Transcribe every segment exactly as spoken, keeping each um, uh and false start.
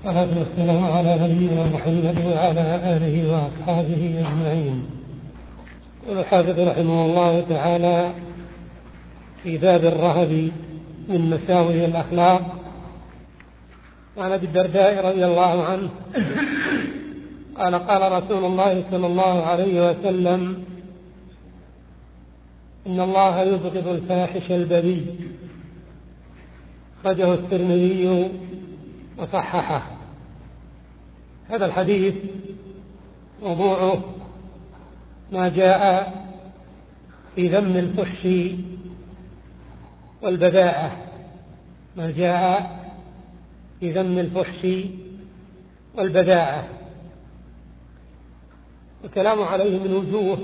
والصلاة والسلام على نبينا محمد وعلى آله وأصحابه أجمعين. يقول الحافظ رحمه الله تعالى في باب الرهب من مساوئ الأخلاق عن أبي الدرداء رضي الله عنه قال قال رسول الله صلى الله عليه وسلم: إن الله يبغض الفاحش البذيء. أخرجه الترمذي وصححه. هذا الحديث موضوعه ما جاء في ذم الفحش والبذاءة ما جاء في ذم الفحش والبذاءة والكلام عليه من وجوه.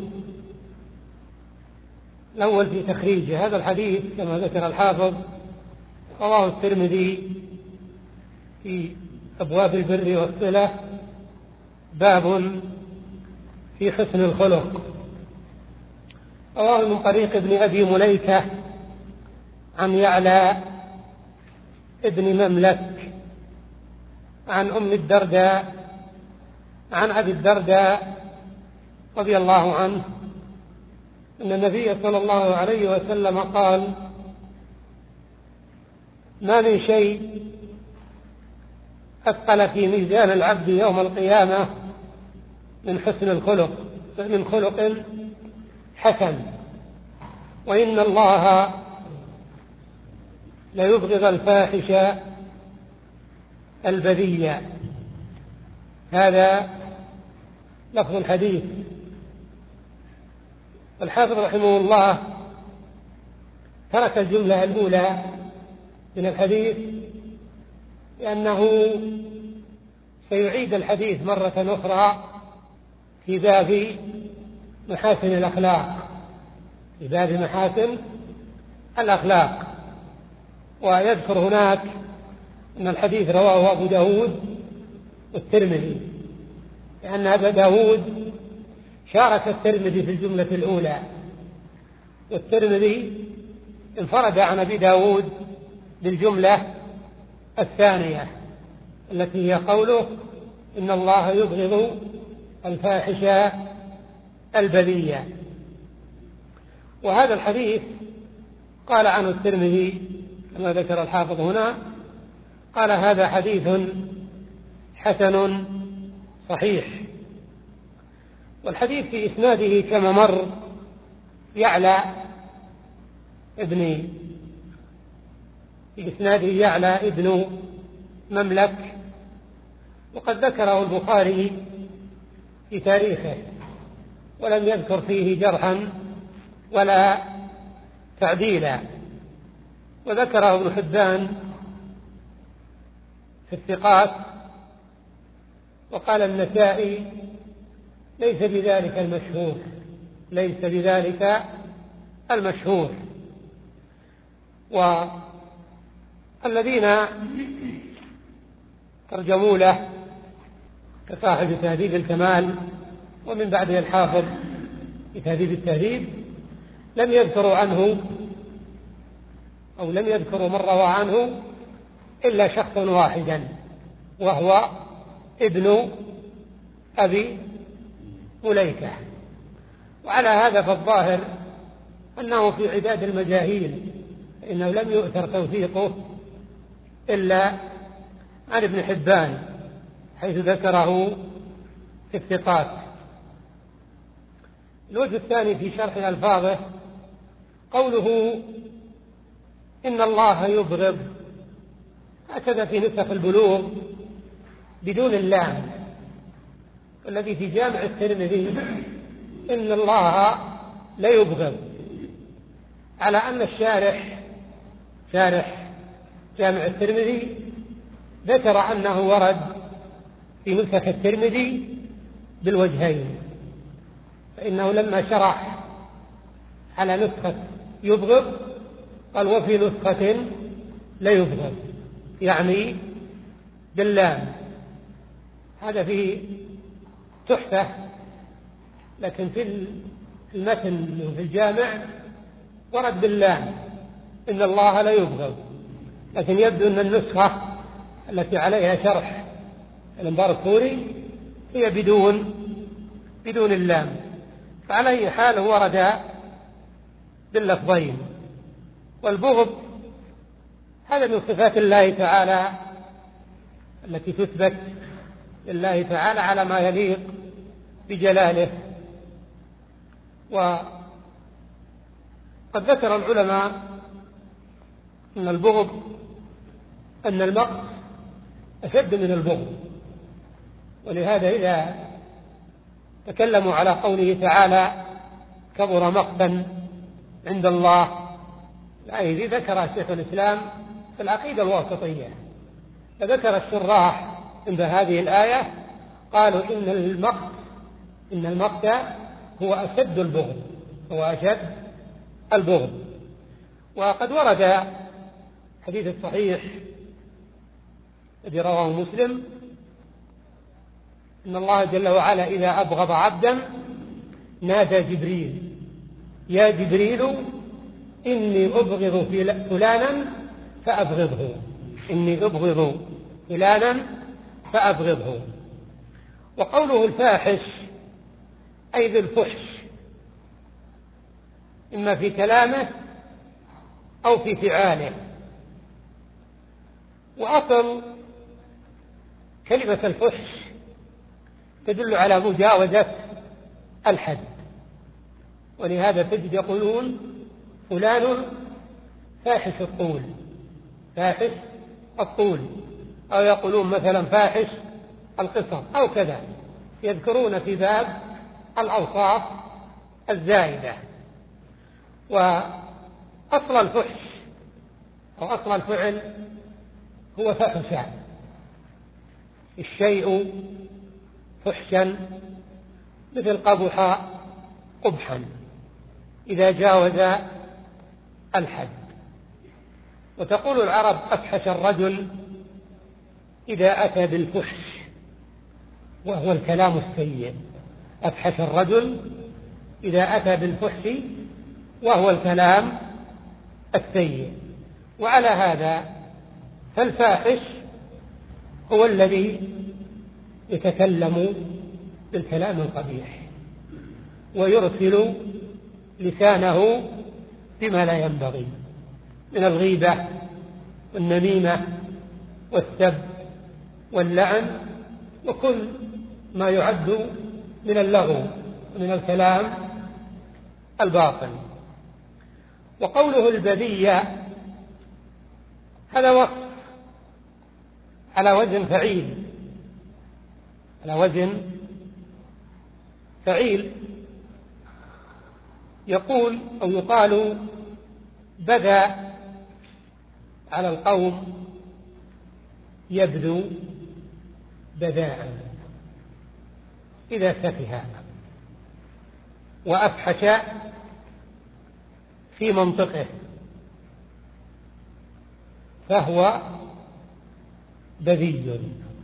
الأول في تخريج هذا الحديث كما ذكر الحافظ رواه الترمذي في أبواب البر والصلة باب في حسن الخلق. رواه من طريق ابن أبي مليكة عن يعلى ابن مملك عن أم الدرداء عن أبي الدرداء رضي الله عنه أن النبي صلى الله عليه وسلم قال: ما من شيء أثقل في ميزان العبد يوم القيامة من حسن الخلق من خلق حسن، وإن الله ليبغض الفاحش البذيء. هذا لفظ الحديث. الحافظ رحمه الله ترك الجملة الأولى من الحديث لأنه سيعيد الحديث مرة أخرى في باب محاسن الأخلاق في باب محاسن الأخلاق ويذكر هناك أن الحديث رواه أبو داود والترمذي، لأن أبا داود شارك الترمذي في الجملة الأولى، والترمذي انفرد عن أبي داود بالجملة الثانية التي هي قوله: إن الله يبغض الفاحش البذيء. وهذا الحديث قال عنه الترمذي كما ذكر الحافظ هنا، قال: هذا حديث حسن صحيح. والحديث في إسناده كما مر يعلى ابن في إسناده يعلى ابن مملك، وقد ذكره البخاري في تاريخه ولم يذكر فيه جرحا ولا تعديلا، وذكره ابن حبان في الثقات، وقال النسائي: ليس بذلك المشهور ليس بذلك المشهور. والذين ترجموا له كصاحب تهذيب الكمال ومن بعده الحافظ في تهذيب التهذيب لم يذكروا عنه أو لم يذكروا من روى عنه إلا شخصا واحدا، وهو ابن أبي مليكة. وعلى هذا فالظاهر أنه في عداد المجاهيل، إنه لم يؤثر توثيقه إلا عن ابن حبان حيث ذكره في الثقات. الوجه الثاني في شرح ألفاظه قوله: إن الله يبغض، هكذا في نسخ البلوغ بدون اللام، الذي في جامع الترمذي إن الله لا يبغض، على أن الشارح شارح جامع الترمذي ذكر أنه ورد في نسخ الترمذي بالوجهين، فإنه لما شرح على نسخة يبغض قال: وفي نسخة لا يبغض، يعني باللام. هذا في تحفة، لكن في المتن في الجامع ورد باللام إن الله لا يبغض، لكن يبدو أن النسخة التي عليها شرح الإمبراطوري هي بدون بدون اللام. فعلى أي حال ورد باللفظين. والبغض هذا من صفات الله تعالى التي تثبت لله تعالى على ما يليق بجلاله. وقد ذكر العلماء أن البغض أن المقت أشد من البغض، ولهذا إذا تكلموا على قوله تعالى كبر مقتا عند الله، الآية ذكر شيخ الإسلام في العقيدة الواسطية، فذكر الشراح عند هذه الآية قالوا إن المقت إن المقت هو أشد البغض هو أشد البغض. وقد ورد حديث الصحيح الذي رواه مسلم إن الله جل وعلا إذا أبغض عبدا نادى جبريل يا جبريل إني أبغض فلانا فأبغضه إني أبغض فلانا فأبغضه. وقوله الفاحش أي ذي الفحش، إما في كلامه أو في فعاله. وأصل كلمة الفحش تدل على مجاوزة الحد، ولهذا تجد يقولون فلان فاحش الطول فاحش الطول أو يقولون مثلا فاحش القصر أو كذا، يذكرون في باب الأوصاف الزائدة. وأصل الفحش أو أصل الفعل هو فحشا، الشيء فحشا مثل قبح قبحا إذا جاوز الحد. وتقول العرب أفحش الرجل إذا أتى بالفحش وهو الكلام السيء، أفحش الرجل إذا أتى بالفحش وهو الكلام السيء. وعلى هذا فالفاحش هو الذي يتكلم بالكلام القبيح ويرسل لسانه بما لا ينبغي من الغيبة والنميمة والسب واللعن وكل ما يعد من اللغو ومن الكلام الباطل. وقوله البذية هذا وصف على وزن فعيل على وزن فعيل يقول أو يقال بدا على القوم يبدو بداء إذا سفه، وأفحش في منطقه فهو بذي.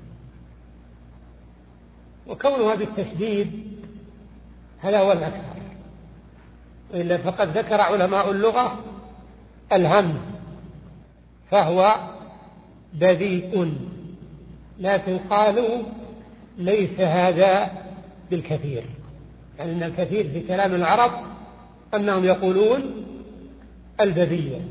وكونها بالتشديد هذا هو الأكثر، وإلا فقد ذكر علماء اللغة الهمز فهو بذيء، لكن قالوا ليس هذا بالكثير، يعني أن الكثير في كلام العرب أنهم يقولون البذية.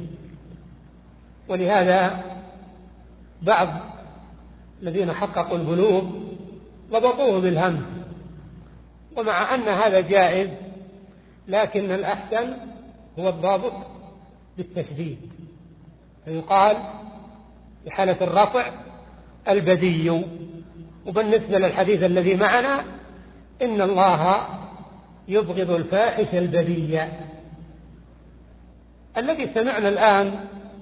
ولهذا بعض الذين حققوا البلوغ ضبطوه بالهمز، ومع أن هذا جائز لكن الأحسن هو الضابط بالتشديد، فيقال في حالة الرفع البذي. وبالنسبة للحديث الذي معنا إن الله يبغض الفاحش البذي. الذي سمعنا الآن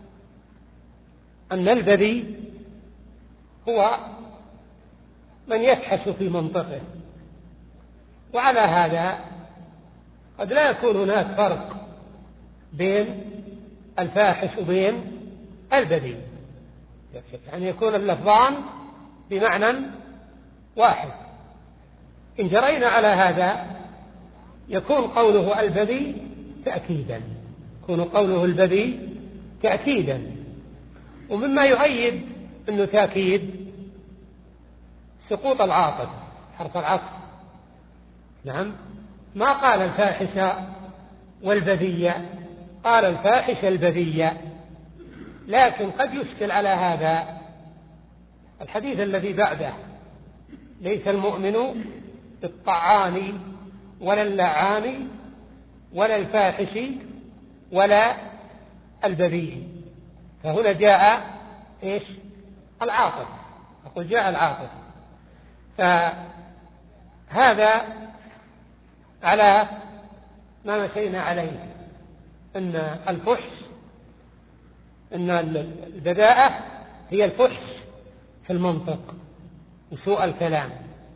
أن البذي هو من يفحش في منطقه، وعلى هذا قد لا يكون هناك فرق بين الفاحش وبين البذيء، يعني يكون اللفظان بمعنى واحد. إن جرينا على هذا يكون قوله البذيء تأكيدا يكون قوله البذيء تأكيدا. ومما يؤيد أنه تأكيد سقوط العاطف حرف العطف. نعم، ما قال الفاحشة والبذية، قال الفاحشة البذية. لكن قد يشكل على هذا الحديث الذي بعده: ليس المؤمن بالطعان ولا اللعان ولا الفاحش ولا البذيء. فهنا جاء إيش؟ العاطف، أقول جاء العاطف. فهذا على ما مشينا عليه، أن الفحش، أن البذاءة هي الفحش في المنطق وسوء الكلام.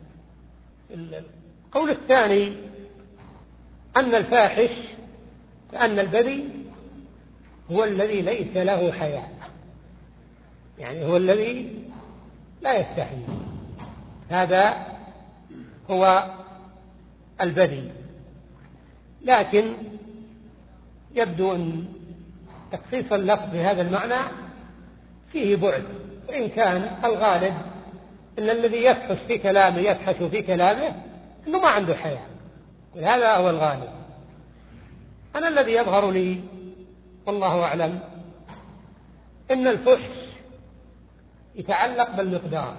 القول الثاني أن الفاحش كأن البذي هو الذي ليس له حياء، يعني هو الذي لا يستحي، هذا هو البذي. لكن يبدو أن تخصيص اللفظ بهذا المعنى فيه بعد، وإن كان الغالب أن الذي يفحش في كلامه يفحش في كلامه أنه ما عنده حياء، وهذا هو الغالب. أنا الذي يظهر لي والله أعلم أن الفحش يتعلق بالمقدار،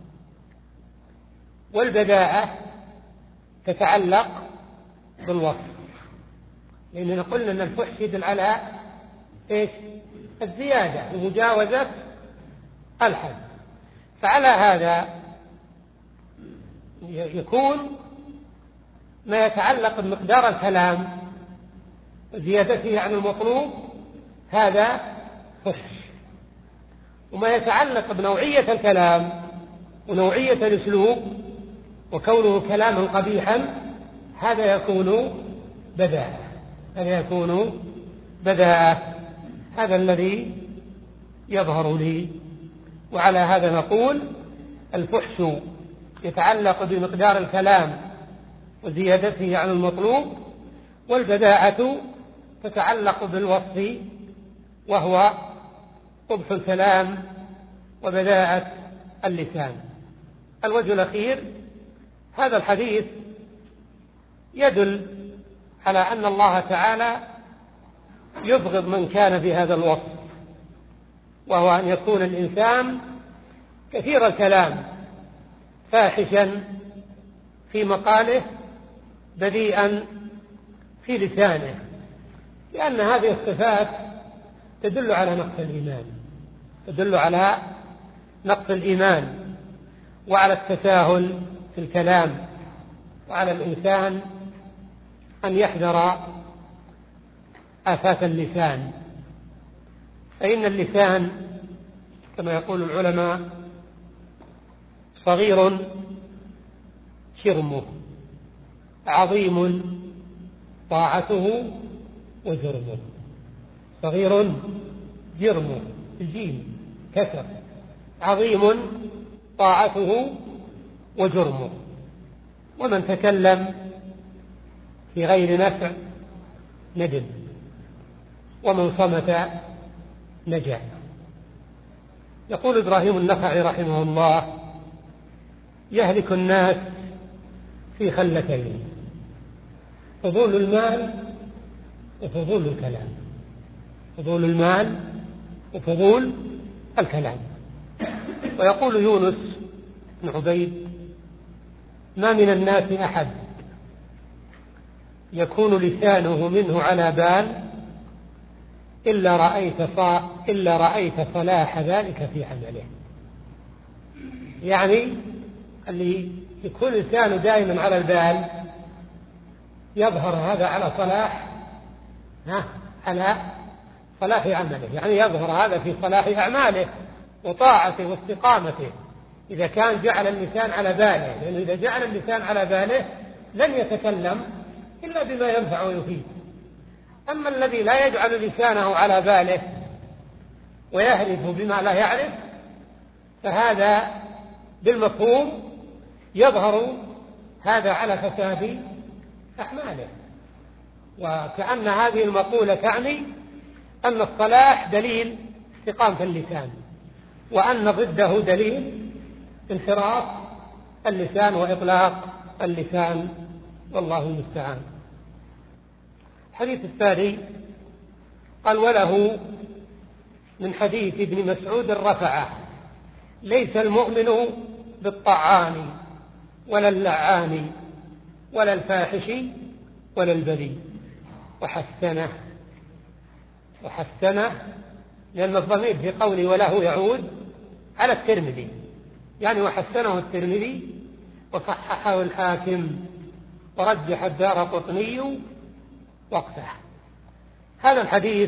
والبذاءة تتعلق بالوصف، لأننا قلنا أن الفحش يدل على إيش؟ الزيادة ومجاوزة الحد. فعلى هذا يكون ما يتعلق بمقدار الكلام وزيادته عن المطلوب هذا فحش، وما يتعلق بنوعية الكلام ونوعية الأسلوب وكونه كلاما قبيحا هذا يكون بذاءة، هذا يكون بذاءة. هذا الذي يظهر لي. وعلى هذا نقول الفحش يتعلق بمقدار الكلام وزيادته عن المطلوب، والبذاءة تتعلق بالوصف وهو قبح الكلام وبذاءة اللسان. الوجه الأخير، هذا الحديث يدل على أن الله تعالى يبغض من كان في هذا الوصف، وهو أن يكون الإنسان كثير الكلام، فاحشا في مقاله، بذيئا في لسانه، لأن هذه الصفات تدل على نقص الإيمان، تدل على نقص الإيمان وعلى التساهل في الكلام، وعلى الإنسان أن يحذر آفات اللسان. فإن اللسان كما يقول العلماء صغير شرمه، عظيم طاعته وجرمه. صغير جرمه الجيم كسر، عظيم طاعته وجرمه. ومن تكلم في غير نفع ندم، ومن صمت نجا. يقول إبراهيم النخعي رحمه الله: يهلك الناس في خلتين، فضول المال وفضول الكلام، فضول المال وفضول الكلام. ويقول يونس بن عبيد: ما من الناس أحد يكون لسانه منه على بال إلا رأيت, إلا رأيت صلاح ذلك في عمله. يعني اللي يكون لسانه دائما على البال يظهر هذا على صلاح ها على صلاح عمله، يعني يظهر هذا في صلاح أعماله وطاعته واستقامته إذا كان جعل اللسان على باله، لأنه إذا جعل اللسان على باله لن يتكلم إلا بما ينفع ويفيد. أما الذي لا يجعل لسانه على باله ويهلف بما لا يعرف فهذا بالمفهوم يظهر هذا على فساد أعماله. وكأن هذه المقولة تعني أن الصلاح دليل استقامة اللسان، وأن ضده دليل انحراف اللسان وإطلاق اللسان، والله المستعان. الحديث الثاني قال: وله من حديث ابن مسعود رفعه: ليس المؤمن بالطعان ولا اللعان ولا الفاحش ولا البذيء. وحسنه وحسنه لأن الضمير في قوله وله يعود على الترمذي، يعني وحسنه الترمذي وصححه الحاكم ورجح الدارقطني وقفه. هذا الحديث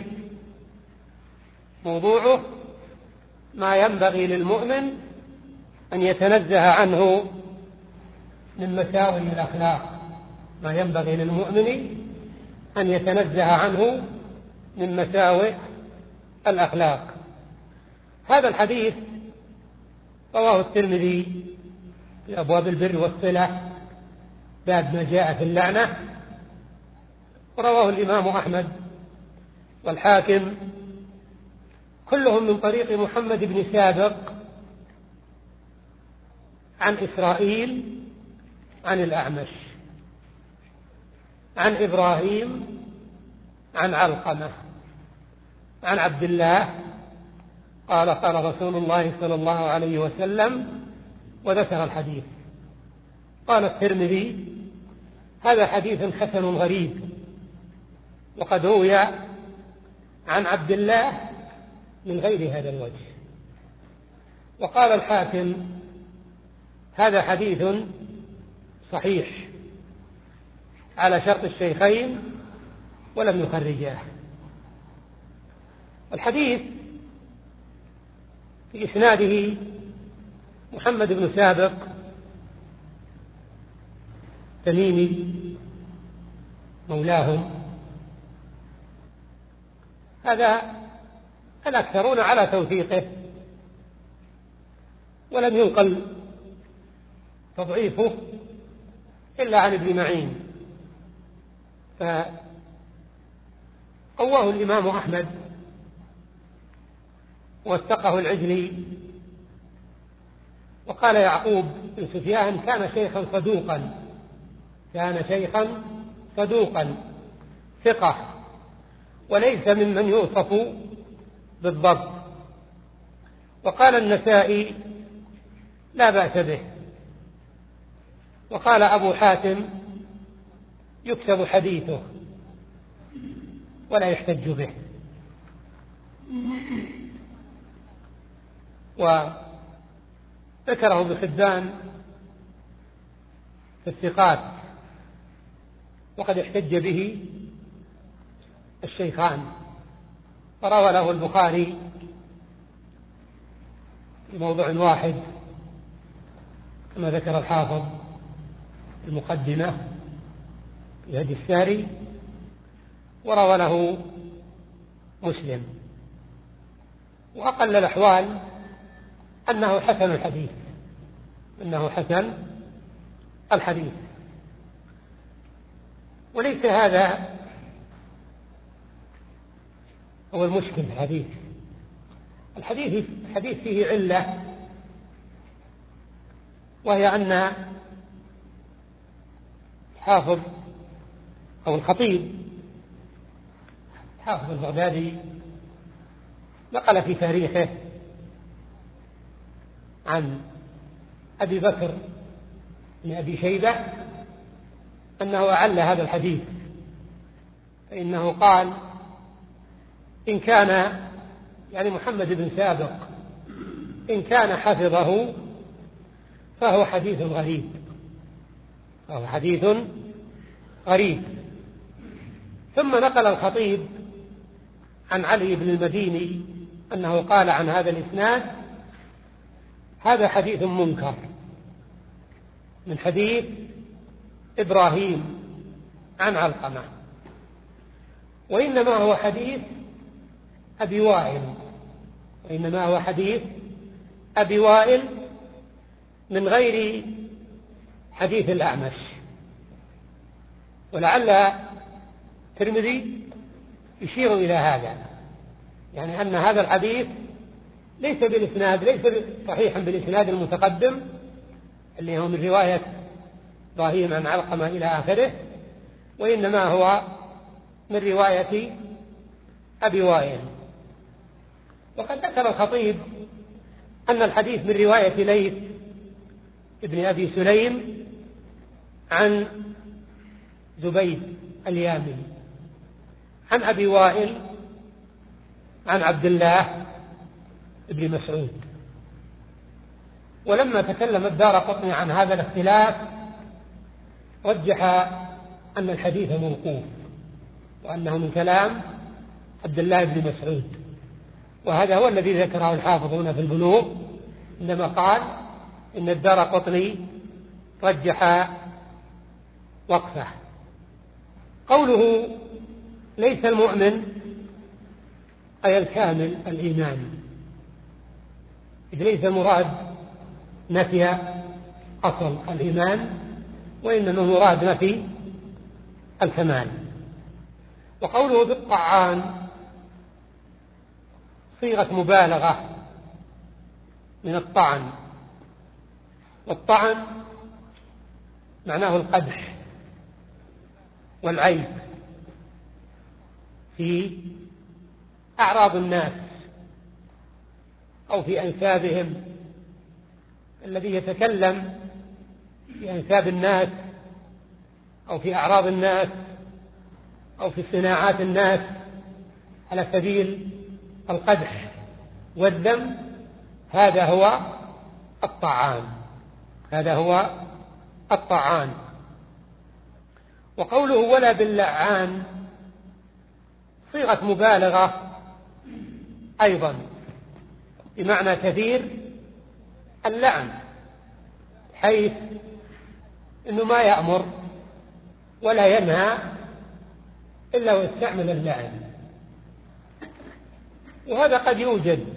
موضوعه ما ينبغي للمؤمن أن يتنزه عنه من مساوئ الأخلاق، ما ينبغي للمؤمن أن يتنزه عنه من مساوئ الأخلاق. هذا الحديث رواه الترمذي في أبواب البر والصلة بعد ما جاء في اللعنة، ورواه الإمام أحمد والحاكم، كلهم من طريق محمد بن سابق عن إسرائيل عن الأعمش عن إبراهيم عن علقمة عن عبد الله قال: قال رسول الله صلى الله عليه وسلم، وذكر الحديث. قال الترمذي: هذا حديث حسن غريب، وقد روي عن عبد الله من غير هذا الوجه. وقال الحاكم: هذا حديث صحيح على شرط الشيخين ولم يخرجاه. الحديث في إسناده محمد بن سابق تميمي مولاهم، هذا الأكثرون على توثيقه، ولم ينقل تضعيفه إلا عن ابن معين، فقواه الإمام أحمد ووثقه العجلي. وقال يعقوب بن سفيان: كان شيخا صدوقا كان شيخا صدوقا ثقة، وليس ممن يوصف بالضبط. وقال النسائي: لا بأس به. وقال أبو حاتم: يكتب حديثه ولا يحتج به. وذكره بخدان في الثقات، وقد احتج به الشيخان، وروى له البخاري في موضوع واحد كما ذكر الحافظ المقدمة في هدي الساري، وروى له مسلم. وأقل الأحوال أنه حسن الحديث أنه حسن الحديث وليس هذا هو المشكل في الحديث. الحديث الحديث فيه علة، وهي أن حافظ أو الخطيب حافظ البغدادي نقل في تاريخه عن أبي بكر بن أبي شيبة أنه أعل هذا الحديث، فإنه قال: إن كان يعني محمد بن سابق إن كان حفظه فهو حديث غريب فهو حديث غريب. ثم نقل الخطيب عن علي بن المديني أنه قال عن هذا الإسناد: هذا حديث منكر من حديث إبراهيم عن علقمة، وإنما هو حديث أبي وائل وإنما هو حديث أبي وائل من غير حديث الأعمش. ولعل الترمذي يشير إلى هذا، يعني أن هذا الحديث ليس بالإسناد ليس صحيحا بالإسناد المتقدم، اللي هو من رواية إبراهيم عن علقمة إلى آخره، وإنما هو من رواية أبي وائل. وقد ذكر الخطيب أن الحديث من رواية ليث ابن أبي سليم عن زبيد اليامي عن أبي وائل عن عبد الله ابن مسعود. ولما تكلم الدارقطني عن هذا الاختلاف رجح أن الحديث موقوف وأنه من كلام عبد الله بن مسعود، وهذا هو الذي ذكره الحافظ هنا في البلوغ عندما قال إن الدارقطني رجح وقفه. قوله ليس المؤمن أي الكامل الإيمان، إذ ليس المراد نفي أصل الإيمان، وإنما المراد نفي الكمال. وقوله بالطعان صيغة مبالغة من الطعن، والطعن معناه القدح والعيب في أعراض الناس أو في أنسابهم. الذي يتكلم في أنساب الناس أو في أعراض الناس أو في صناعات الناس على سبيل القدح والذم، هذا هو الطعان، هذا هو الطعان. وقوله ولا باللعان صيغة مبالغة أيضا بمعنى كثير اللعن، حيث إنه ما يأمر ولا ينهى إلا ويستعمل اللعن. وهذا قد يوجد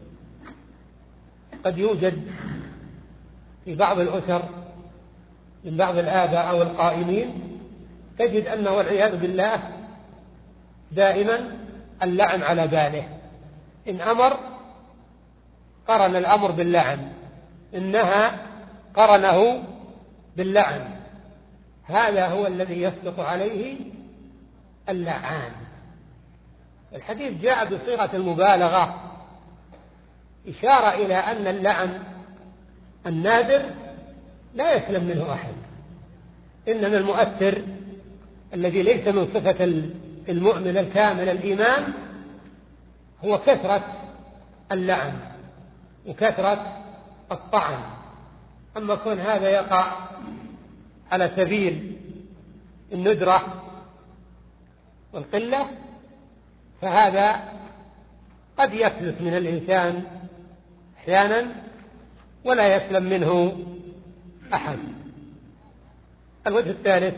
قد يوجد في بعض الأسر من بعض الآباء أو القائمين، تجد أنه والعياذ بالله دائما اللعن على باله، إن أمر قرن الأمر باللعن، إن نهى قرنه باللعن. هذا هو الذي يصدق عليه اللعان. الحديث جاء بصيغة المبالغة، إشارة إلى أن اللعن النادر لا يسلم منه أحد، إنما المؤثر الذي ليس من صفة المؤمن الكامل الإيمان هو كثرة اللعن وكثرة الطعن. أما كون هذا يقع على سبيل الندرة والقلة فهذا قد يفلت من الإنسان أحيانا ولا يسلم منه أحد. الوجه الثالث،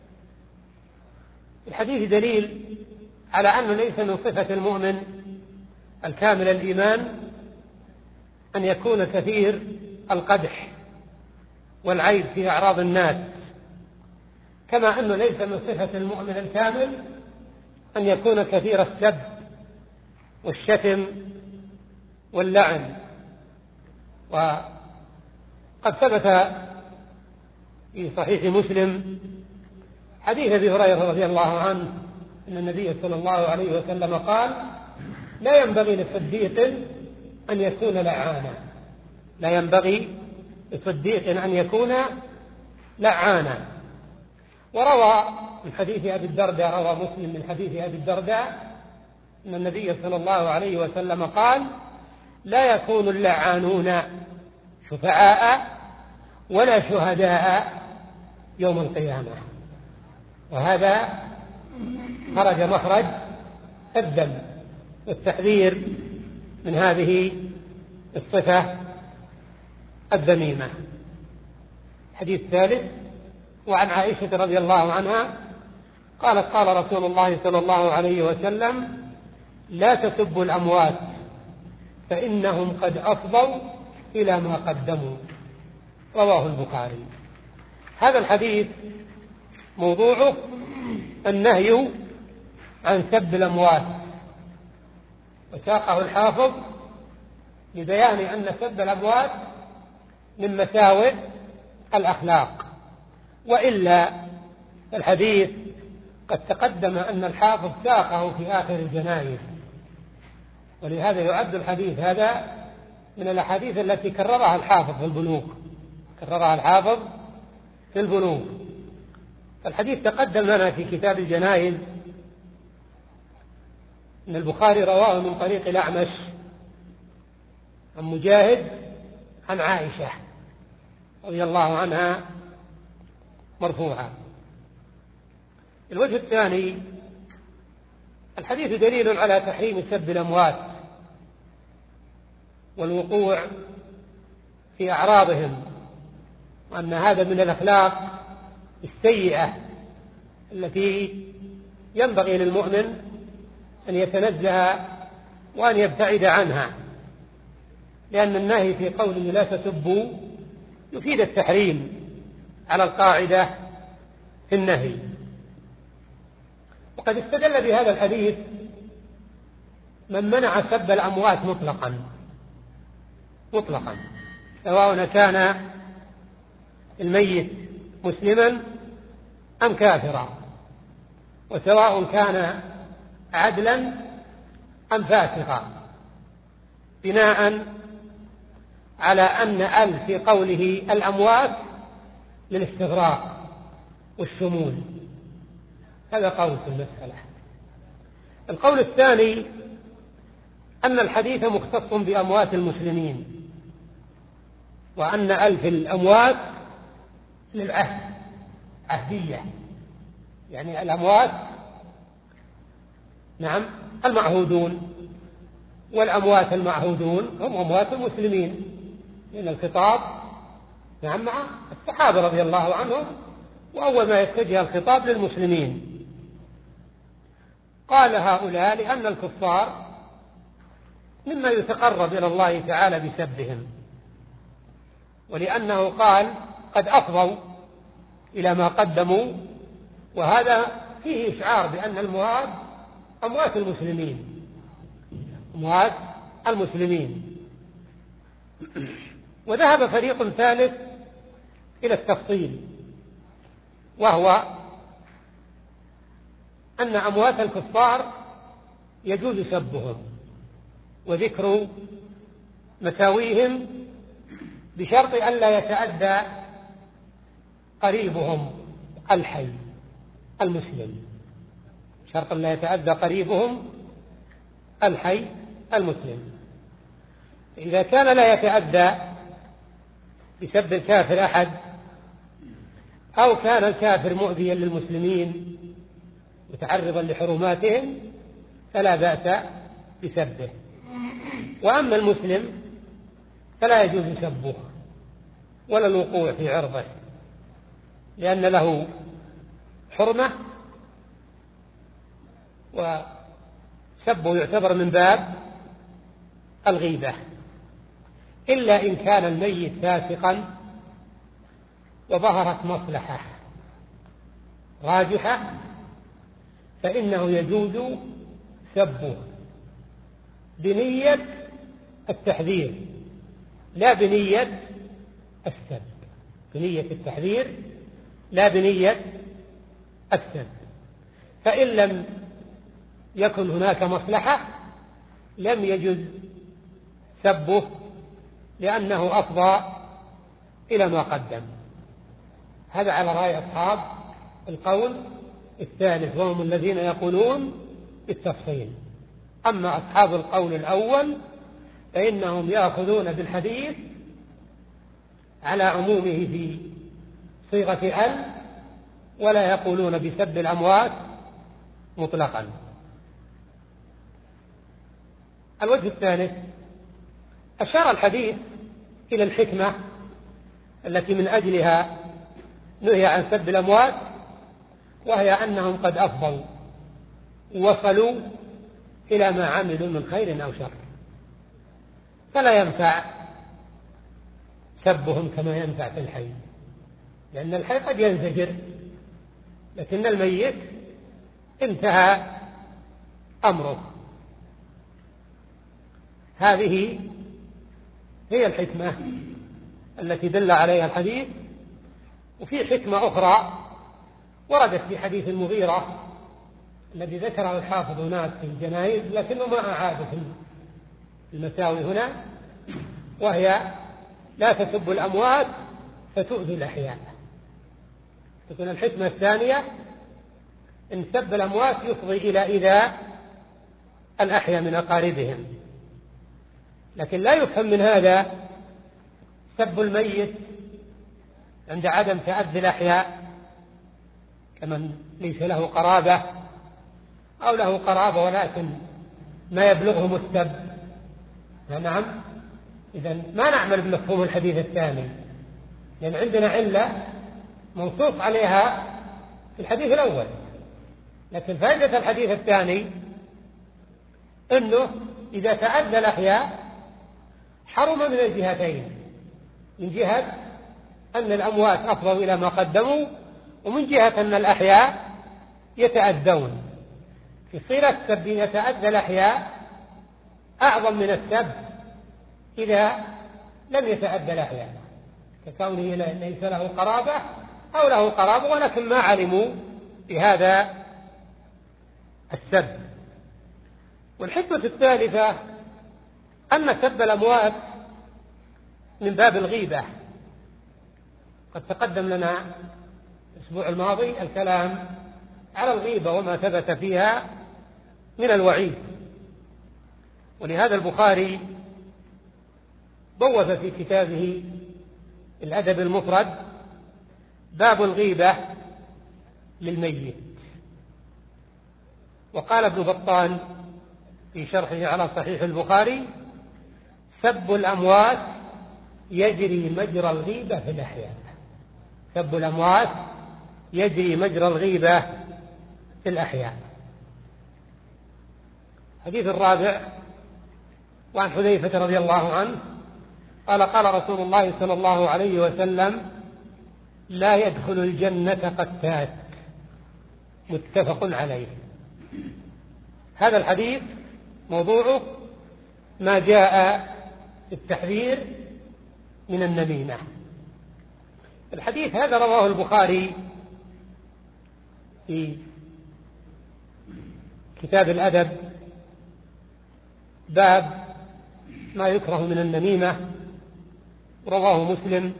الحديث دليل على أنه ليس من صفة المؤمن الكامل الإيمان أن يكون كثير القدح والعيب في أعراض الناس، كما أنه ليس من صفة المؤمن الكامل أن يكون كثير السب والشتم واللعن. وقد ثبت في صحيح مسلم حديث أبي هريرة رضي الله عنه أن النبي صلى الله عليه وسلم قال لا ينبغي لصديق أن يكون لعانا، لا ينبغي لصديق أن يكون لعانا. وروى من حديث أبي الدرداء، روى مسلم من حديث أبي الدرداء أن النبي صلى الله عليه وسلم قال لا يكون اللعانون شفعاء ولا شهداء يوم القيامة. وهذا خرج مخرج الذم والتحذير من هذه الصفة الذميمة. الحديث الثالث، وعن عائشة رضي الله عنها قالت قال رسول الله صلى الله عليه وسلم لا تسبوا الأموات فإنهم قد أفضوا إلى ما قدموا، رواه البخاري. هذا الحديث موضوعه النهي عن سب الأموات، وساقه الحافظ لبيان أن سب الأموات من مساوئ الأخلاق. وإلا الحديث قد تقدم أن الحافظ ساقه في آخر الجنائز، ولهذا يعد الحديث هذا من الأحاديث التي كررها الحافظ في البلوغ، كررها الحافظ في البلوغ. الحديث تقدم لنا في كتاب الجنائز أن البخاري رواه من طريق الأعمش عن مجاهد عن عائشة رضي الله عنها مرفوعا. الوجه الثاني، الحديث دليل على تحريم سب الأموات والوقوع في أعراضهم، وأن هذا من الأخلاق السيئة التي ينبغي للمؤمن أن يتنزه وأن يبتعد عنها، لأن النهي في قوله لا تسبوا يفيد التحريم على القاعدة في النهي. وقد استدل بهذا الحديث من منع سب الأموات مطلقا مطلقا سواء كان الميت مسلما أم كافرا، وسواء كان عدلا أم فاسقا، بناء على أن ال في قوله الأموات للاستغراق والشمول. هذا قول في المسألة. القول الثاني أن الحديث مختص بأموات المسلمين، وأن ال في الأموات للعهد، عهدية، يعني الأموات نعم المعهودون، والأموات المعهودون هم أموات المسلمين، لأن الخطاب نعم مع الصحابة رضي الله عنهم، وأول ما يتجه الخطاب للمسلمين. قال هؤلاء لأن الكفار مما يتقرب إلى الله تعالى بسبهم، ولأنه قال قد أفضوا إلى ما قدموا، وهذا فيه إشعار بأن المراد أموات المسلمين، أموات المسلمين. وذهب فريق ثالث إلى التفصيل، وهو أن أموات الكفار يجوز سبهم وذكر مساويهم بشرط أن لا يتأدى قريبهم الحي المسلم، شرط أن لا يتأدى قريبهم الحي المسلم. إذا كان لا يتأدى بسب الكافر أحد، أو كان الكافر مؤذيا للمسلمين متعرضا لحرماتهم، فلا بأس بسبه. وأما المسلم فلا يجوز سبه ولا الوقوع في عرضه، لأن له حرمة، وسبه يعتبر من باب الغيبة، إلا إن كان الميت فاسقا وظهرت مصلحة راجحة فإنه يجوز سبه بنية التحذير لا بنية السب، بنية التحذير لا بنية السب. فإن لم يكن هناك مصلحة لم يجوز سبه، لأنه أفضى إلى ما قدم. هذا على رأي أصحاب القول الثالث، وهم الذين يقولون بالتفصيل. أما أصحاب القول الأول فإنهم يأخذون بالحديث على عمومه في صيغة ال، ولا يقولون بسب الأموات مطلقا. الوجه الثالث، أشار الحديث إلى الحكمة التي من أجلها نهي عن سب الأموات، وهي أنهم قد أفضوا ووصلوا إلى ما عملوا من خير أو شر، فلا ينفع سبهم كما ينفع في الحي، لأن الحي قد ينزجر، لكن الميت انتهى أمره. هذه هي الحكمة التي دل عليها الحديث وفي حكمة أخرى وردت في حديث المغيرة الذي ذكره الحافظ هناك في الجنائز لكنه ما أعاد في المساوي هنا، وهي لا تسبوا الأموات فتؤذوا الأحياء. تكون الحكمة الثانية إن سب الأموات يفضي إلى إيذاء الأحياء من أقاربهم، لكن لا يفهم من هذا سب الميت عند عدم تأذي الأحياء كمن ليس له قرابة أو له قرابة ولكن ما يبلغهم السب. نعم، إذن ما نعمل بمفهوم الحديث الثاني، لأن عندنا علة منصوص عليها في الحديث الأول، لكن فائدة الحديث الثاني أنه إذا تأذى الأحياء حرم من الجهتين، من جهة أن الأموات أفضوا إلى ما قدموا، ومن جهة أن الأحياء يتأذون. في صيغة السب يتأذى الأحياء أعظم من السب إذا لم يتأذى الأحياء، ككونه ليس له قرابة أو له قرابة ولكن ما علموا بهذا السب. والحكمة الثالثة أن سب الأموات من باب الغيبة. قد تقدم لنا الأسبوع الماضي الكلام على الغيبة وما ثبت فيها من الوعيد، ولهذا البخاري بوّب في كتابه الأدب المفرد باب الغيبة للميت. وقال ابن بطان في شرحه على صحيح البخاري: سب الأموات يجري مجرى الغيبة في الأحياء. سب الأموات يجري مجرى الغيبة في الأحياء. الحديث الرابع وعن حذيفة رضي الله عنه قال: قال رسول الله صلى الله عليه وسلم: لا يدخل الجنة قتات. متفق عليه. هذا الحديث موضوعه ما جاء في التحذير من النميمة. الحديث هذا رواه البخاري في كتاب الأدب باب ما يكره من النميمة، رواه مسلم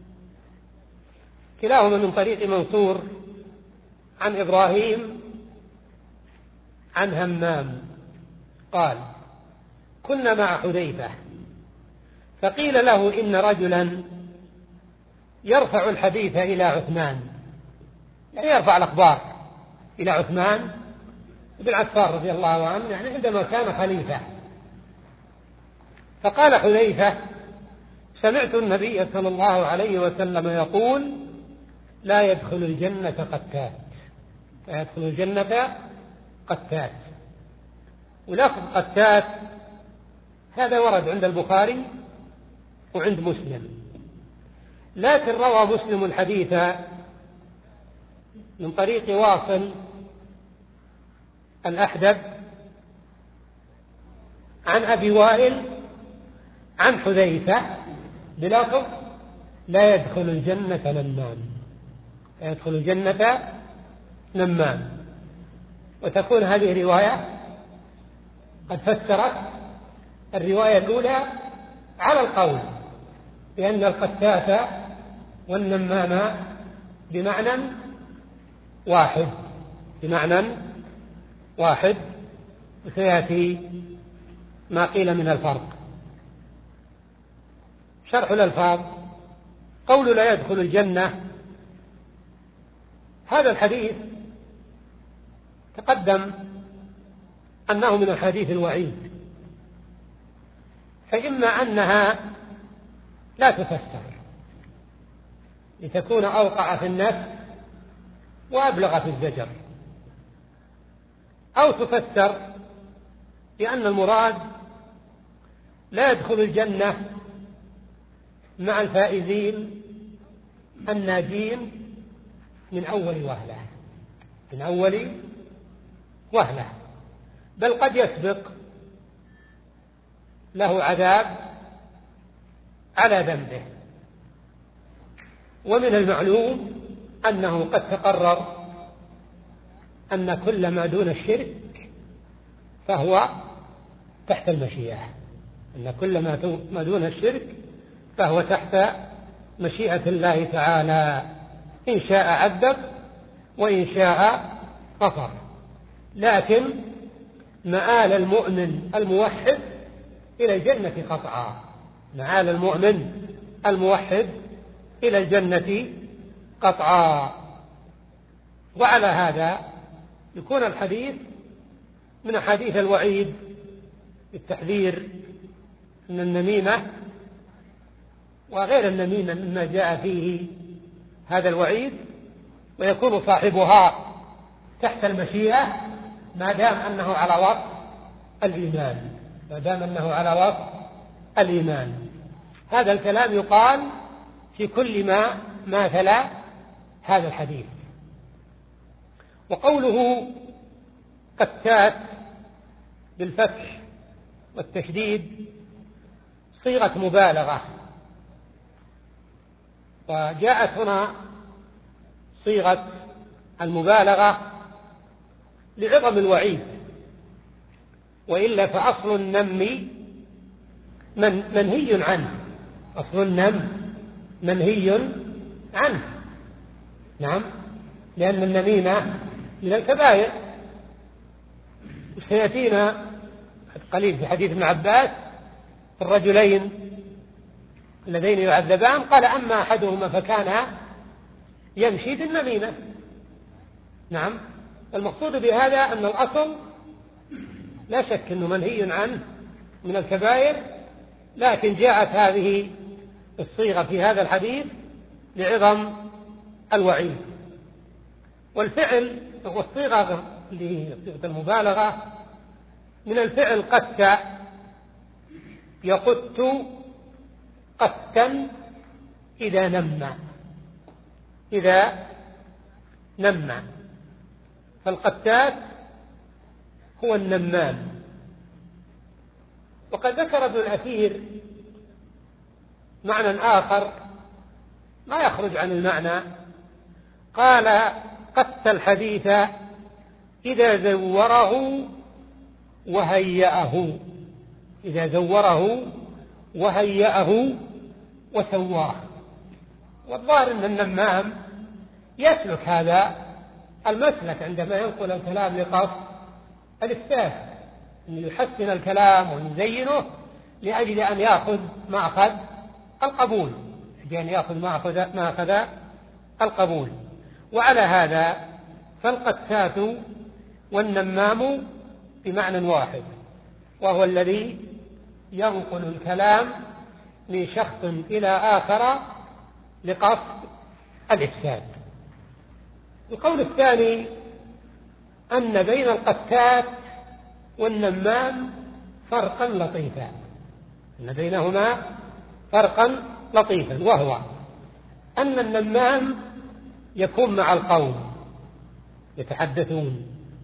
كلاهما من طريق منصور عن إبراهيم عن همام قال: كنا مع حذيفة فقيل له إن رجلا يرفع الحديث إلى عثمان، يعني يرفع الأخبار إلى عثمان بن عفان رضي الله عنه، يعني عندما كان خليفة. فقال حذيفة: سمعت النبي صلى الله عليه وسلم يقول: لا يدخل الجنة قتات. لا يدخل الجنة قتات. ولفظ قتات هذا ورد عند البخاري وعند مسلم، لكن روى مسلم الحديث من طريق واصل الأحدب عن أبي وائل عن حذيفة بلفظ: لا يدخل الجنة نمام. لا يدخل الجنة نمام. وتكون هذه رواية قد فسرت الرواية الأولى على القول بأن القتات والنمام بمعنى واحد بمعنى واحد وسيأتي ما قيل من الفرق. شرح الألفاظ: قول لا يدخل الجنة، هذا الحديث تقدم أنه من الحديث الوعيد، فإما أنها لا تفسر لتكون أوقع في النفس وأبلغ في الزجر، أو تفسر بأن المراد لا يدخل الجنة مع الفائزين الناجين من أول وهلة من أول وهلة بل قد يسبق له عذاب على ذنبه. ومن المعلوم أنه قد تقرر أن كل ما دون الشرك فهو تحت المشيئة، أن كل ما دون الشرك فهو تحت مشيئة الله تعالى، إن شاء عذب وإن شاء غفر. لكن مآل المؤمن الموحد إلى الجنة قطعا، مآل المؤمن الموحد إلى الجنة قطعا. وعلى هذا يكون الحديث من أحاديث الوعيد بالتحذير من النميمة وغير النميمة مما جاء فيه هذا الوعيد، ويكون صاحبها تحت المشيئة ما دام أنه على وصف الإيمان، ما دام أنه على وصف الإيمان. هذا الكلام يقال في كل ما ماثل هذا الحديث. وقوله قتات بالفتح والتشديد صيغة مبالغة، وجاءت هنا صيغة المبالغة لعظم الوعيد، وإلا فأصل النم من منهي عنه، أصل النم منهي عنه. نعم، لأن النميمة من الكبائر. سيأتينا قليل في حديث ابن عباس الرجلين اللذين يعذبان، قال أما أحدهما فكان يمشي في النميمة. نعم، المقصود بهذا أن الأصل لا شك أنه منهي عنه من الكبائر، لكن جاءت هذه الصيغة في هذا الحديث لعظم الوعيد. والفعل والصيغة اللي هي صيغة المبالغة من الفعل قت، يقت قتا إذا نمى، إذا نمى. فالقتات هو النمام. وقد ذكر ابن الأثير معنى آخر ما يخرج عن المعنى، قال قت الحديث إذا زوره وهيأه، إذا زوره وهيأه وسواه. والظاهر أن النمام يسلك هذا المسلك عندما ينقل الكلام لقصد الإفساد، أن يحسن الكلام ويزينه لأجل أن يأخذ مأخذ القبول، لأن يأخذ مأخذ القبول. وعلى هذا فالقتات والنمام بمعنى واحد، وهو الذي ينقل الكلام من شخص إلى آخر لقصد الإفساد. القول الثاني أن بين القتات والنمام فرقا لطيفا، أن بينهما فرقا لطيفا، وهو أن النمام يكون مع القوم يتحدثون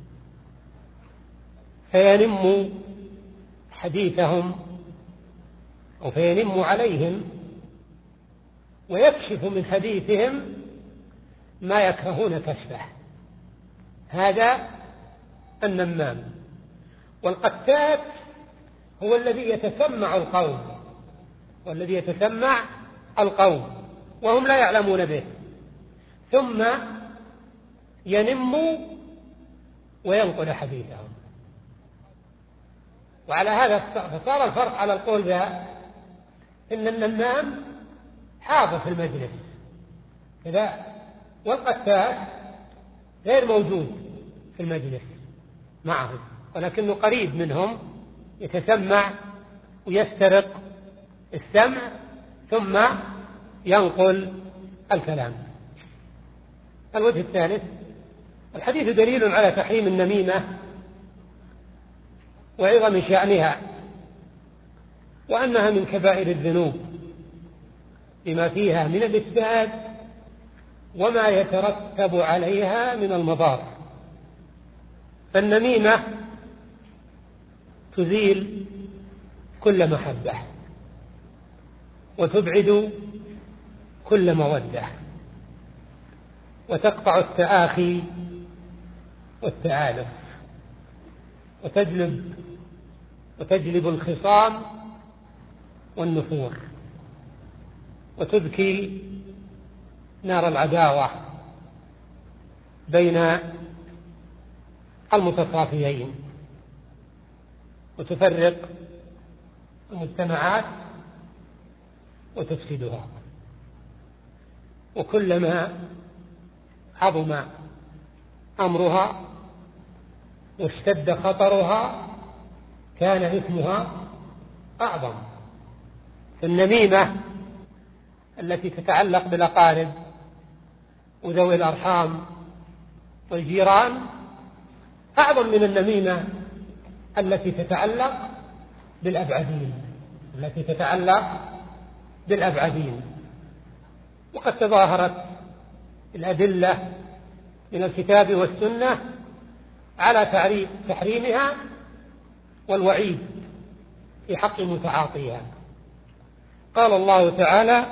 فينم حديثهم أو فينم عليهم ويكشف من حديثهم ما يكرهون كشفه، هذا النمام. والقتات هو الذي يتسمع القوم، والذي يتسمع القوم وهم لا يعلمون به، ثم ينم وينقل حديثهم. وعلى هذا فصار الفرق على القول بها إن النمام حاضر في المجلس كذا، والقتات غير موجود في المجلس معهم، ولكنه قريب منهم يتسمع ويسترق السمع ثم ينقل الكلام. الوجه الثالث: الحديث دليل على تحريم النميمة وعظم شأنها، وأنها من كبائر الذنوب بما فيها من الإفساد وما يترتب عليها من المضار. فالنميمة تزيل كل محبة وتبعد كل مودة، وتقطع التآخي والتآلف، وتجلب وتجلب الخصام والنفور، وتبكي نار العداوة بين المتصافيين، وتفرق المجتمعات وتفسدها. وكلما عظم أمرها واشتد خطرها كان إثمها أعظم. فالنميمة التي تتعلق بالأقارب وذوي الأرحام والجيران أعظم من النميمة التي تتعلق بالأبعدين التي تتعلق بالأبعدين. وقد تظاهرت الأدلة من الكتاب والسنة على تعريف تحريمها والوعيد في حق متعاطيها. قال الله تعالى: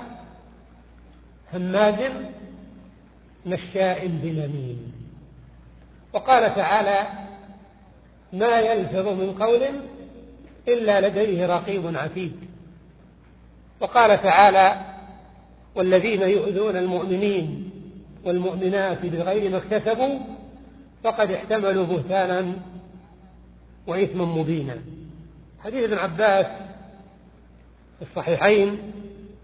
هماز مشاء بنميم. وقال تعالى: ما يلفظ من قول إلا لديه رقيب عتيد. وقال تعالى: والذين يؤذون المؤمنين والمؤمنات بغير ما اكتسبوا فقد احتملوا بهتانا وإثما مبينا. حديث ابن عباس في الصحيحين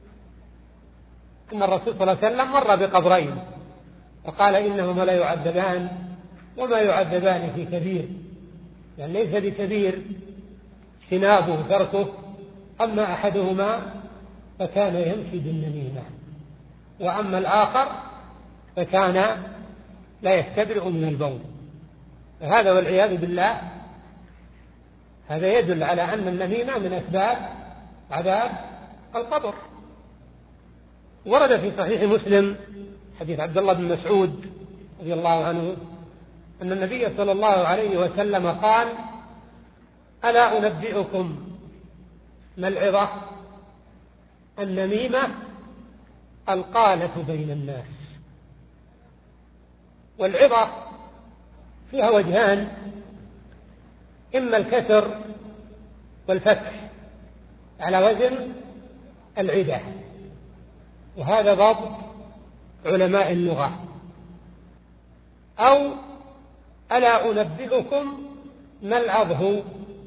أن الرسول صلى الله عليه وسلم مر بقبرين وقال: إنهما لا يعذبان وما يعذبان في كبير، يعني ليس بكبير اجتنابه تركه، أما أحدهما فكان يمشي بالنميمة، وأما الآخر فكان لا يستبرئ من البول. فهذا والعياذ بالله هذا يدل على أن النميمة من أسباب عذاب القبر. ورد في صحيح مسلم حديث عبد الله بن مسعود رضي الله عنه أن النبي صلى الله عليه وسلم قال: ألا أنبئكم ما العظة؟ النميمة القالة بين الناس. والعظة فيها وجهان: إما الكسر والفتح على وزن العدة، وهذا ضبط علماء اللغة، أو ألا أنبئكم ما العظه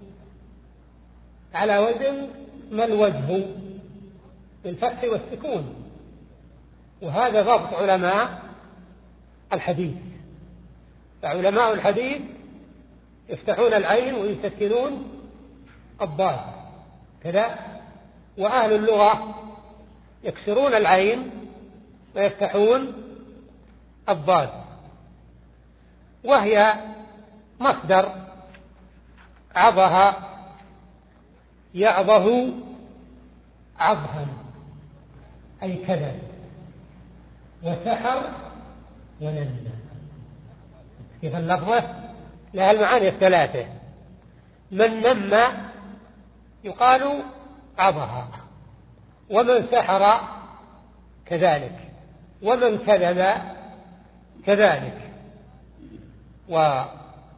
على وزن ما الوجه بالفتح والسكون، وهذا ضبط علماء الحديث. فعلماء الحديث يفتحون العين ويسكنون الضاد كذا، وأهل اللغة يكسرون العين ويفتحون الضاد، وهي مصدر عظها يعظه عظها أي كذا، وسحر ونمى. كيف اللفظة؟ لها المعاني الثلاثة. من نمى يقال عظها، ومن سحر كذلك، ومن كذب كذلك. وعلى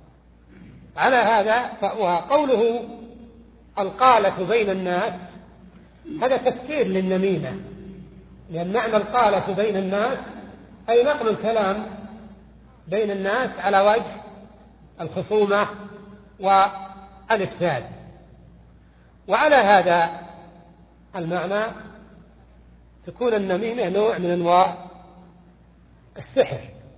هذا وقوله القالة بين الناس هذا تفسير للنميمة، لأن معنى القالة بين الناس أي نقل الكلام بين الناس على وجه الخصومة والإفساد. وعلى هذا المعنى تكون النميمة نوع من أنواع السحر،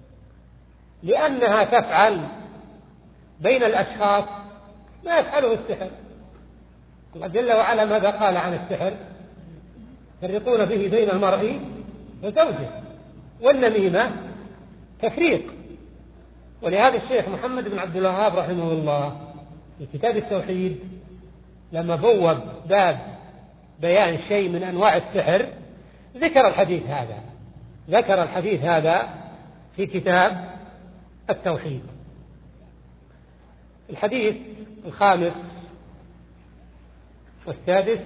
لأنها تفعل بين الأشخاص ما يفعله السحر. الله جل وعلا ماذا قال عن السحر؟ يفرقون به بين المرء وزوجه. والنميمة تفريق. ولهذا الشيخ محمد بن عبد الوهاب رحمه الله في كتاب التوحيد لما بوب باب بيان شيء من أنواع السحر ذكر الحديث هذا ذكر الحديث هذا في كتاب التوحيد. الحديث الخامس والسادس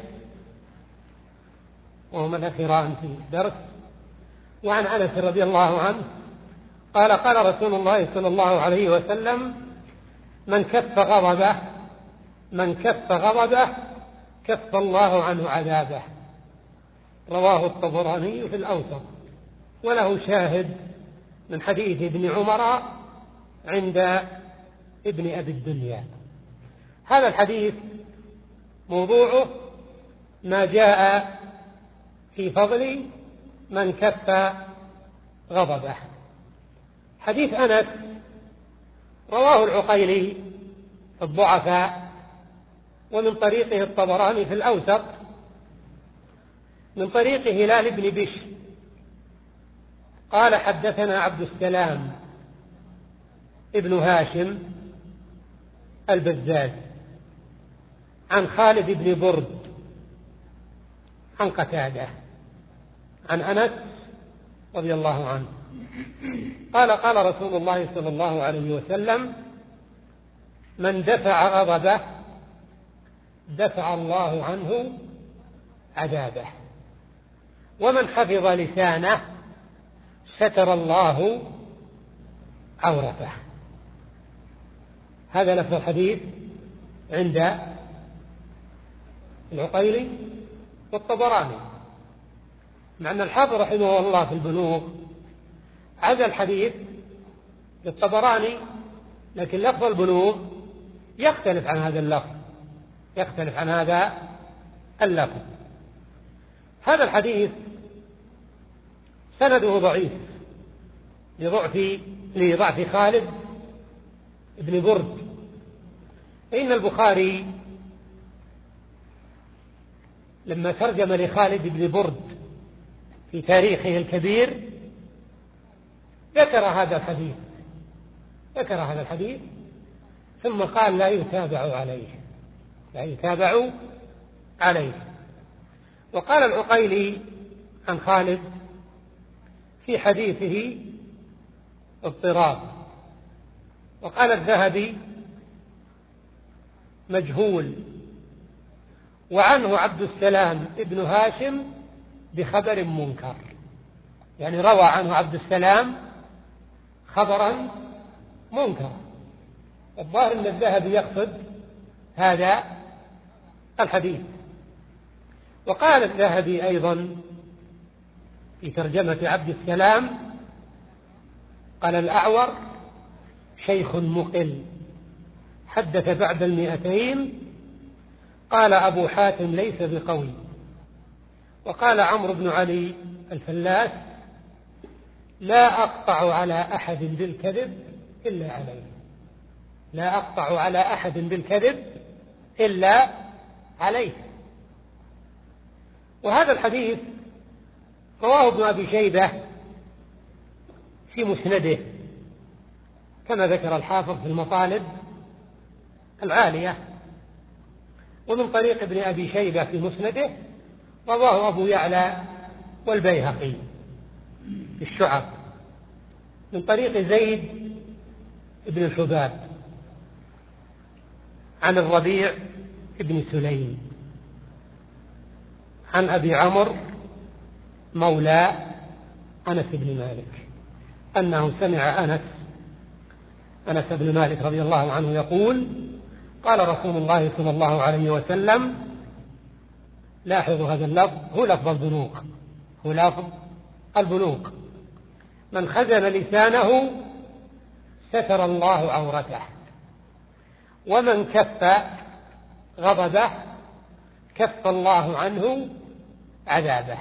وهما الأخيران في الدرس: وعن أنس رضي الله عنه قال قال رسول الله صلى الله عليه وسلم: من كف غضبه من كف غضبه كف الله عنه عذابه. رواه الطبراني في الأوسط، وله شاهد من حديث ابن عمر عند ابن أبي الدنيا. هذا الحديث موضوعه ما جاء في فضل من كف غضبه. حديث أنس رواه العقيلي في الضعفاء، ومن طريقه الطبراني في الأوسط من طريق هلال بن بشر قال: حدثنا عبد السلام ابن هاشم البزاز عن خالد بن برد عن قتادة عن أنس رضي الله عنه قال: قال رسول الله صلى الله عليه وسلم: من دفع غضبه دفع الله عنه عذابه، ومن حفظ لسانه ستر الله عورته. هذا لفظ الحديث عند العقيلي والطبراني، مع أن الحافظ رحمه الله في البلوغ عزى الحديث للطبراني، لكن لفظ البلوغ يختلف عن هذا اللفظ يختلف عن هذا اللفظ. هذا الحديث سنده ضعيف لضعف لضعف خالد بن برد، فإن البخاري لما ترجم لخالد بن برد في تاريخه الكبير ذكر هذا الحديث ذكر هذا الحديث ثم قال: لا يتابع عليه لا يتابع عليه. وقال العقيلي عن خالد في حديثه اضطراب، وقال الذهبي مجهول، وعنه عبد السلام ابن هاشم بخبر منكر، يعني روى عنه عبد السلام خبرا منكر. الظاهر أن الذهبي يقصد هذا الحديث. وقال الذهبي أيضا في ترجمة عبد السلام قال: الأعور شيخ مقل حدث بعد المئتين. قال أبو حاتم: ليس بقوي. وقال عمرو بن علي الفلاس: لا أقطع على أحد بالكذب إلا عليه لا أقطع على أحد بالكذب إلا عليه. وهذا الحديث رواه ابن أبي شيبة في مسنده كما ذكر الحافظ في المطالب العالية، ومن طريق ابن أبي شيبة في مسنده رواه أبو يعلى والبيهقي في الشعب من طريق زيد بن الحباب عن الربيع بن سليم عن أبي عمرو مولى أنس بن مالك أنه سمع أنس أنس بن مالك رضي الله عنه يقول: قال رسول الله صلى الله عليه وسلم، لاحظوا هذا اللفظ، هو لفظ البلوغ هو لفظ البلوغ: من خزن لسانه ستر الله عورته، ومن كف غضبه كف الله عنه عذابه،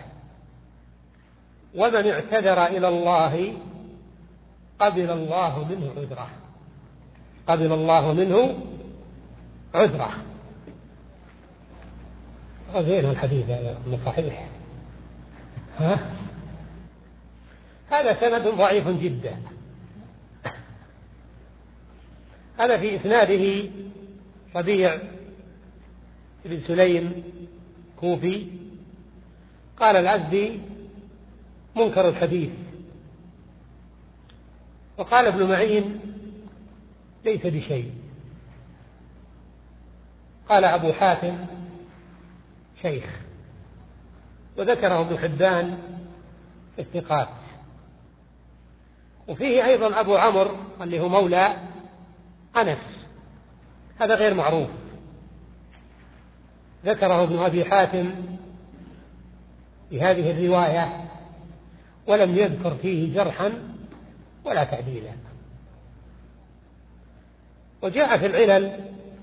ومن اعتذر إلى الله قبل الله منه عذره قبل الله منه عذره. غير الحديث هذا صحيح. ها؟ هذا سند ضعيف جدا. هذا في إسناده ربيع بن سليم كوفي، قال العزي منكر الحديث. وقال ابن معين ليس بشيء. قال أبو حاتم شيخ، وذكره ابن حبان الثقات. وفيه أيضا أبو عمرو اللي هو مولى أنس، هذا غير معروف، ذكره ابن أبي حاتم في هذه الرواية ولم يذكر فيه جرحا ولا تعديلا. وجاء في العلل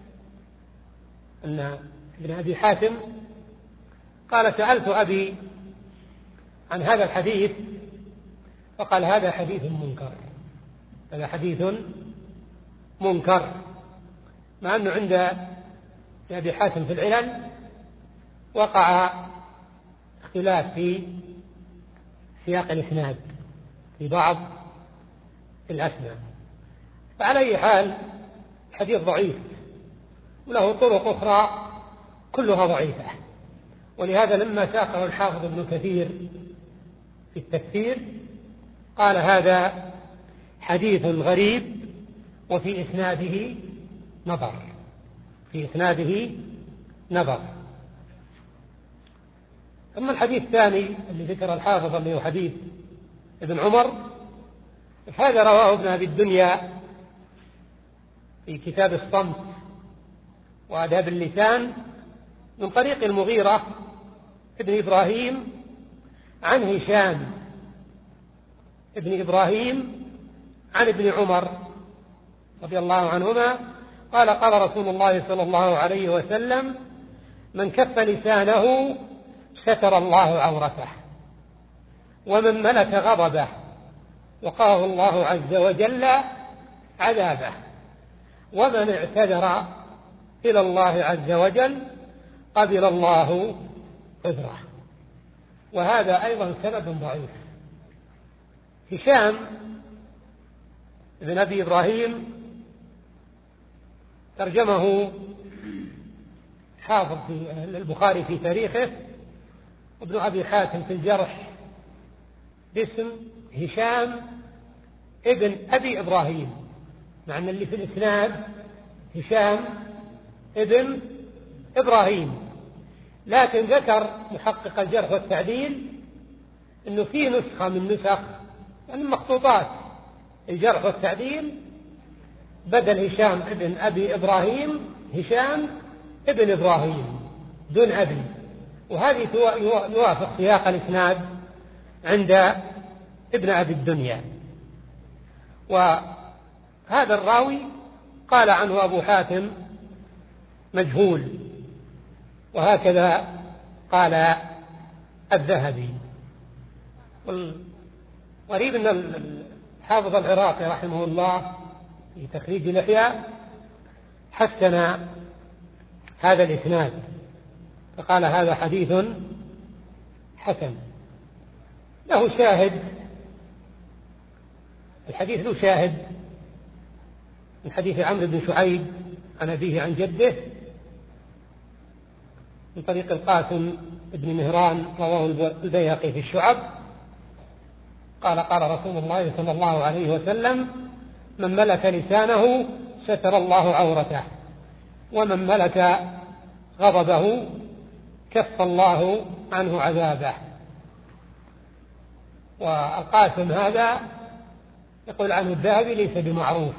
أن ابن أبي حاتم قال سألت أبي عن هذا الحديث فقال هذا حديث منكر، هذا حديث منكر، مع أنه عند أبي حاتم في العلل وقع اختلاف في سياق الإسناد في بعض الأسماء. فعلى أي حال حديث ضعيف وله طرق أخرى كلها ضعيفة، ولهذا لما ساقه الحافظ ابن كثير في التفسير قال هذا حديث غريب وفي إسناده نظر، في إسناده نظر. أما الحديث الثاني اللي ذكر الحافظ اللي هو حديث ابن عمر، هذا رواه ابن أبي الدنيا في كتاب الصمت وآداب اللسان من طريق المغيرة ابن إبراهيم عن هشام ابن إبراهيم عن ابن عمر رضي الله عنهما قال قال رسول الله صلى الله عليه وسلم من كف لسانه ستر الله عورته، ومن ملك غضبه وقاه الله عز وجل عذابه، ومن اعتذر إلى الله عز وجل قبل الله عذره. وهذا أيضا سند ضعيف. هشام بن أبي إبراهيم ترجمه حافظ في البخاري في تاريخه وابن أبي حاتم في الجرح باسم هشام ابن أبي إبراهيم، مع أن اللي في الإسناد هشام ابن إبراهيم، لكن ذكر محقق الجرح والتعديل أنه في نسخة من نسخ يعني مخطوطات الجرح والتعديل بدل هشام ابن أبي إبراهيم هشام ابن إبراهيم دون أبي، وهذه يوافق سياق الإسناد عند ابن أبي الدنيا. وهذا الراوي قال عنه أبو حاتم مجهول، وهكذا قال الذهبي. والغريب أن الحافظ العراقي رحمه الله في تخريج الإحياء حسن هذا الإسناد فقال هذا حديث حسن له شاهد. الحديث له شاهد من حديث عمرو بن شعيب عن أبيه عن جده من طريق القاسم بن مهران رواه البيهقي في الشعب قال قال رسول الله صلى الله عليه وسلم من ملك لسانه ستر الله عورته، ومن ملك غضبه كف الله عنه عذابه. والقاسم هذا يقول عنه الذهبي ليس بمعروف،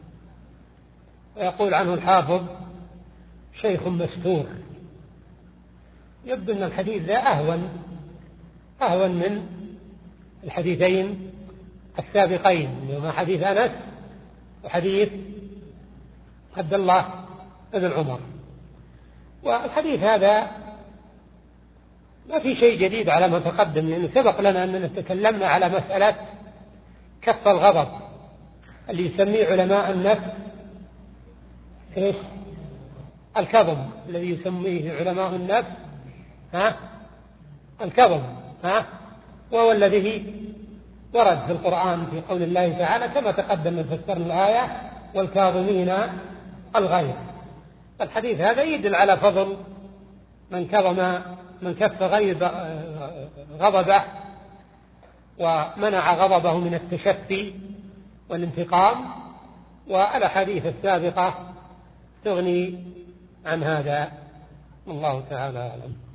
ويقول عنه الحافظ شيخ مستور. يبدو أن الحديث ذا أهون أهون من الحديثين السابقين، هما حديث أنس وحديث عبد الله بن عمر. والحديث هذا ما في شيء جديد على ما تقدم، لأنه سبق لنا أننا تكلمنا على مسألة كف الغضب اللي يسميه علماء النفس إيش؟ الكظم، الذي يسميه علماء النفس ها الكظم ها وهو الذي ورد في القرآن في قول الله تعالى كما تقدم من فسرنا الآية والكاظمين الغيظ. الحديث هذا يدل على فضل من كظم من كف غيظ غضبه ومنع غضبه من التشفي والانتقام، والأحاديث السابقة تغني عن هذا. الله تعالى أعلم.